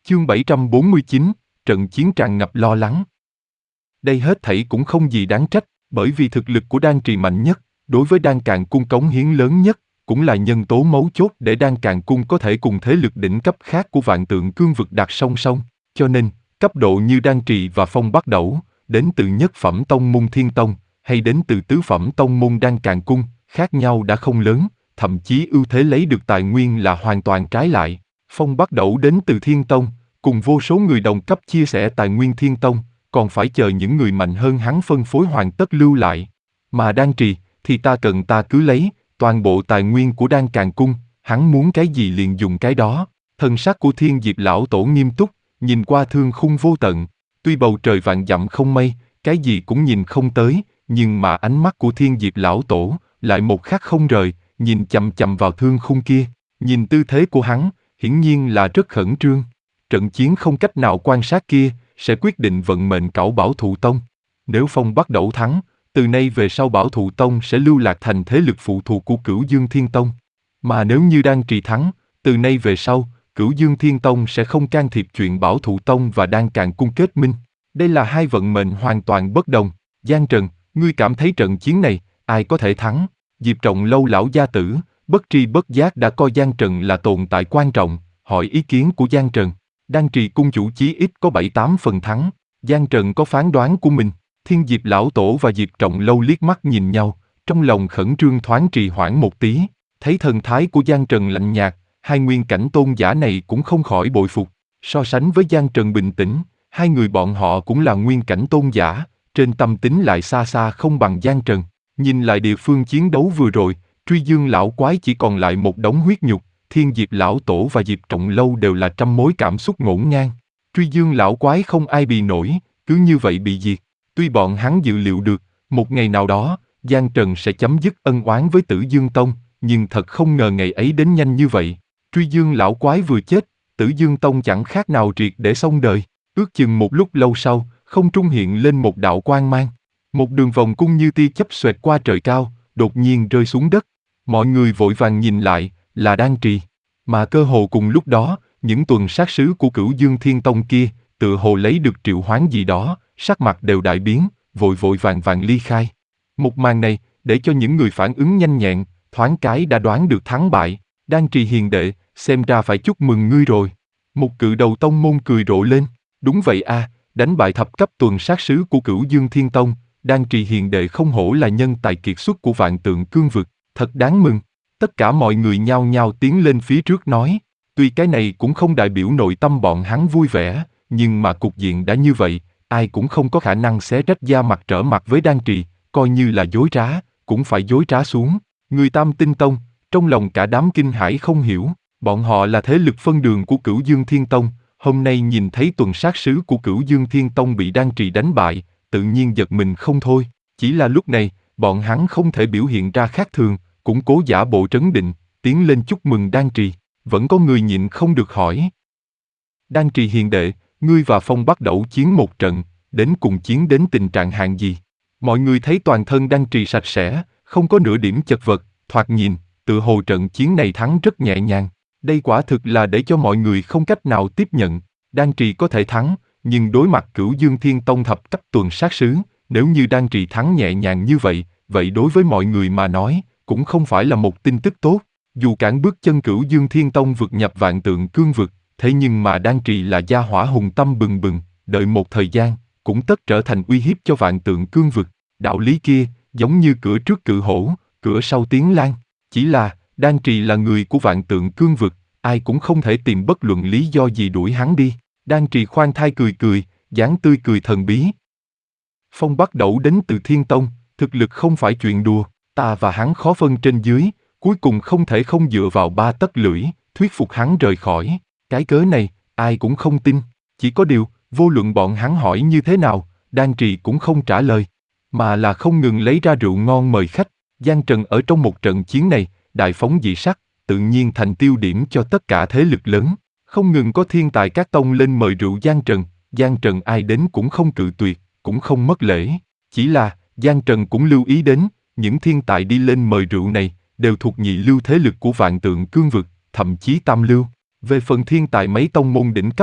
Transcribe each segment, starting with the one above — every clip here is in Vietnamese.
Chương 749, trận chiến tràn ngập lo lắng. Đây hết thảy cũng không gì đáng trách, bởi vì thực lực của Đan Trì mạnh nhất, đối với Đan Càn Cung cống hiến lớn nhất, cũng là nhân tố mấu chốt để Đan Càn Cung có thể cùng thế lực đỉnh cấp khác của Vạn Tượng Cương vực đặt song song. Cho nên, cấp độ như Đan Trì và Phong Bắc Đẩu, đến từ nhất phẩm tông môn Thiên Tông, hay đến từ tứ phẩm tông môn Đan Càn Cung, khác nhau đã không lớn, thậm chí ưu thế lấy được tài nguyên là hoàn toàn trái lại. Phong Bắc Đẩu đến từ Thiên Tông, cùng vô số người đồng cấp chia sẻ tài nguyên Thiên Tông, còn phải chờ những người mạnh hơn hắn phân phối hoàn tất lưu lại. Mà Đan Trì, thì ta cần ta cứ lấy, toàn bộ tài nguyên của Đan Càn Cung, hắn muốn cái gì liền dùng cái đó. Thần sắc của Thiên Diệp lão tổ nghiêm túc, nhìn qua thương khung vô tận, tuy bầu trời vạn dặm không mây, cái gì cũng nhìn không tới, nhưng mà ánh mắt của Thiên Diệp lão tổ, lại một khắc không rời, nhìn chằm chằm vào thương khung kia, nhìn tư thế của hắn, hiển nhiên là rất khẩn trương. Trận chiến không cách nào quan sát kia, sẽ quyết định vận mệnh cẩu Bảo Thụ Tông. Nếu Phong Bắc Đẩu thắng, từ nay về sau Bảo Thụ Tông sẽ lưu lạc thành thế lực phụ thuộc của Cửu Dương Thiên Tông. Mà nếu như Đan Trì thắng, từ nay về sau, Cửu Dương Thiên Tông sẽ không can thiệp chuyện Bảo Thụ Tông và Đan Càn Cung kết minh. Đây là hai vận mệnh hoàn toàn bất đồng. Giang Trần, ngươi cảm thấy trận chiến này, ai có thể thắng? Diệp Trọng Lâu lão gia tử, bất tri bất giác đã coi Giang Trần là tồn tại quan trọng, hỏi ý kiến của Giang Trần. Đan Trì cung chủ chí ít có 7-8 phần thắng, Giang Trần có phán đoán của mình. Thiên Diệp lão tổ và Diệp Trọng Lâu liếc mắt nhìn nhau, trong lòng khẩn trương thoáng trì hoãn một tí, thấy thần thái của Giang Trần lạnh nhạt, hai nguyên cảnh tôn giả này cũng không khỏi bội phục. So sánh với Giang Trần bình tĩnh, hai người bọn họ cũng là nguyên cảnh tôn giả, trên tâm tính lại xa xa không bằng Giang Trần. Nhìn lại địa phương chiến đấu vừa rồi, Truy Dương lão quái chỉ còn lại một đống huyết nhục, Thiên Diệp lão tổ và Diệp Trọng Lâu đều là trăm mối cảm xúc ngổn ngang. Truy Dương lão quái không ai bì nổi, cứ như vậy bị diệt. Tuy bọn hắn dự liệu được, một ngày nào đó, Giang Trần sẽ chấm dứt ân oán với Tử Dương Tông, nhưng thật không ngờ ngày ấy đến nhanh như vậy. Truy Dương lão quái vừa chết, Tử Dương Tông chẳng khác nào triệt để xong đời. Ước chừng một lúc lâu sau, không trung hiện lên một đạo quang mang. Một đường vòng cung như tia chớp xoẹt qua trời cao, đột nhiên rơi xuống đất. Mọi người vội vàng nhìn lại, là Đan Trì. Mà cơ hồ cùng lúc đó, những tuần sát sứ của Cửu Dương Thiên Tông kia, tựa hồ lấy được triệu hoán gì đó, sắc mặt đều đại biến, vội vội vàng vàng ly khai. Một màn này, để cho những người phản ứng nhanh nhẹn, thoáng cái đã đoán được thắng bại. Đan Trì hiền đệ, xem ra phải chúc mừng ngươi rồi. Một cự đầu tông môn cười rộ lên. Đúng vậy a, đánh bại thập cấp tuần sát sứ của Cửu Dương Thiên Tông, Đan Trì hiền đệ không hổ là nhân tài kiệt xuất của Vạn Tượng Cương vực, thật đáng mừng. Tất cả mọi người nhao nhao tiến lên phía trước nói, tuy cái này cũng không đại biểu nội tâm bọn hắn vui vẻ, nhưng mà cục diện đã như vậy, ai cũng không có khả năng xé rách da mặt trở mặt với Đan Trì, coi như là dối trá, cũng phải dối trá xuống. Người Tam Tinh Tông, trong lòng cả đám kinh hãi không hiểu, bọn họ là thế lực phân đường của Cửu Dương Thiên Tông, hôm nay nhìn thấy tuần sát sứ của Cửu Dương Thiên Tông bị Đan Trì đánh bại, tự nhiên giật mình không thôi. Chỉ là lúc này, bọn hắn không thể biểu hiện ra khác thường, cũng cố giả bộ trấn định, tiến lên chúc mừng Đan Trì. Vẫn có người nhịn không được hỏi. Đan Trì hiền đệ, ngươi và Phong Bắc Đẩu chiến một trận, đến cùng chiến đến tình trạng hạng gì? Mọi người thấy toàn thân Đan Trì sạch sẽ, không có nửa điểm chật vật, thoạt nhìn, tựa hồ trận chiến này thắng rất nhẹ nhàng. Đây quả thực là để cho mọi người không cách nào tiếp nhận. Đan Trì có thể thắng, nhưng đối mặt Cửu Dương Thiên Tông thập cấp tuần sát sứ, nếu như Đan Trì thắng nhẹ nhàng như vậy, vậy đối với mọi người mà nói, cũng không phải là một tin tức tốt. Dù cản bước chân Cửu Dương Thiên Tông vượt nhập Vạn Tượng Cương vực, thế nhưng mà Đan Trì là gia hỏa hùng tâm bừng bừng, đợi một thời gian, cũng tất trở thành uy hiếp cho Vạn Tượng Cương vực. Đạo lý kia, giống như cửa trước cự hổ, cửa sau tiếng lan. Chỉ là, Đan Trì là người của Vạn Tượng Cương vực, ai cũng không thể tìm bất luận lý do gì đuổi hắn đi. Đan Trì khoan thai cười cười, dáng tươi cười thần bí. Phong Bắc Đẩu đến từ Thiên Tông, thực lực không phải chuyện đùa, ta và hắn khó phân trên dưới, cuối cùng không thể không dựa vào ba tấc lưỡi, thuyết phục hắn rời khỏi. Cái cớ này, ai cũng không tin, chỉ có điều, vô luận bọn hắn hỏi như thế nào, Đan Trì cũng không trả lời, mà là không ngừng lấy ra rượu ngon mời khách. Giang Trần ở trong một trận chiến này, đại phóng dị sắc, tự nhiên thành tiêu điểm cho tất cả thế lực lớn. Không ngừng có thiên tài các tông lên mời rượu Giang Trần ai đến cũng không cự tuyệt, cũng không mất lễ. Chỉ là, Giang Trần cũng lưu ý đến, những thiên tài đi lên mời rượu này, đều thuộc nhị lưu thế lực của Vạn Tượng Cương vực, thậm chí tam lưu. Về phần thiên tài mấy tông môn đỉnh cấp,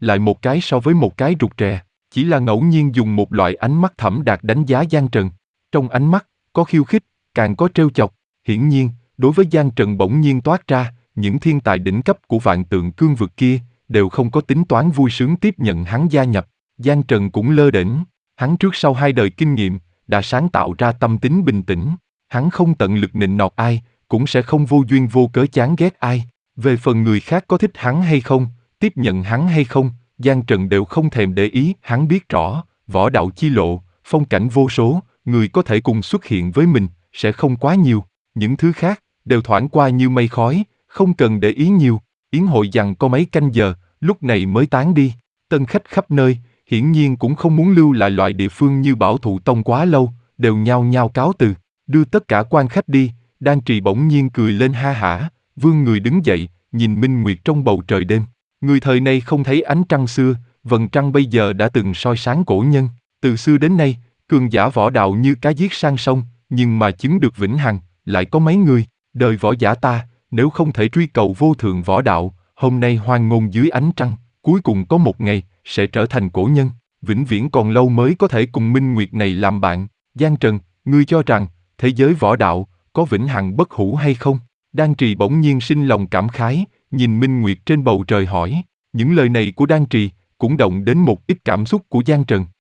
lại một cái so với một cái rụt rè, chỉ là ngẫu nhiên dùng một loại ánh mắt thẩm đạt đánh giá Giang Trần. Trong ánh mắt, có khiêu khích, càng có trêu chọc. Hiển nhiên, đối với Giang Trần bỗng nhiên toát ra, những thiên tài đỉnh cấp của vạn tượng cương vực kia, đều không có tính toán vui sướng tiếp nhận hắn gia nhập. Giang Trần cũng lơ đễnh, hắn trước sau 2 đời kinh nghiệm, đã sáng tạo ra tâm tính bình tĩnh. Hắn không tận lực nịnh nọt ai, cũng sẽ không vô duyên vô cớ chán ghét ai. Về phần người khác có thích hắn hay không, tiếp nhận hắn hay không, Giang Trần đều không thèm để ý. Hắn biết rõ, võ đạo chi lộ, phong cảnh vô số, người có thể cùng xuất hiện với mình, sẽ không quá nhiều. Những thứ khác, đều thoảng qua như mây khói, không cần để ý nhiều. Yến hội giằng có mấy canh giờ, lúc này mới tán đi. Tân khách khắp nơi, hiển nhiên cũng không muốn lưu lại loại địa phương như Bảo Thụ Tông quá lâu, đều nhao nhao cáo từ, đưa tất cả quan khách đi. Đan Trì bỗng nhiên cười lên ha hả, vươn người đứng dậy, nhìn minh nguyệt trong bầu trời đêm. Người thời nay không thấy ánh trăng xưa, vầng trăng bây giờ đã từng soi sáng cổ nhân. Từ xưa đến nay, cường giả võ đạo như cá giết sang sông, nhưng mà chứng được vĩnh hằng, lại có mấy người. Đời võ giả ta, nếu không thể truy cầu vô thượng võ đạo, hôm nay hoang ngôn dưới ánh trăng, cuối cùng có một ngày, sẽ trở thành cổ nhân, vĩnh viễn còn lâu mới có thể cùng minh nguyệt này làm bạn. Giang Trần, ngươi cho rằng, thế giới võ đạo, có vĩnh hằng bất hủ hay không? Đan Trì bỗng nhiên sinh lòng cảm khái, nhìn minh nguyệt trên bầu trời hỏi. Những lời này của Đan Trì, cũng động đến một ít cảm xúc của Giang Trần.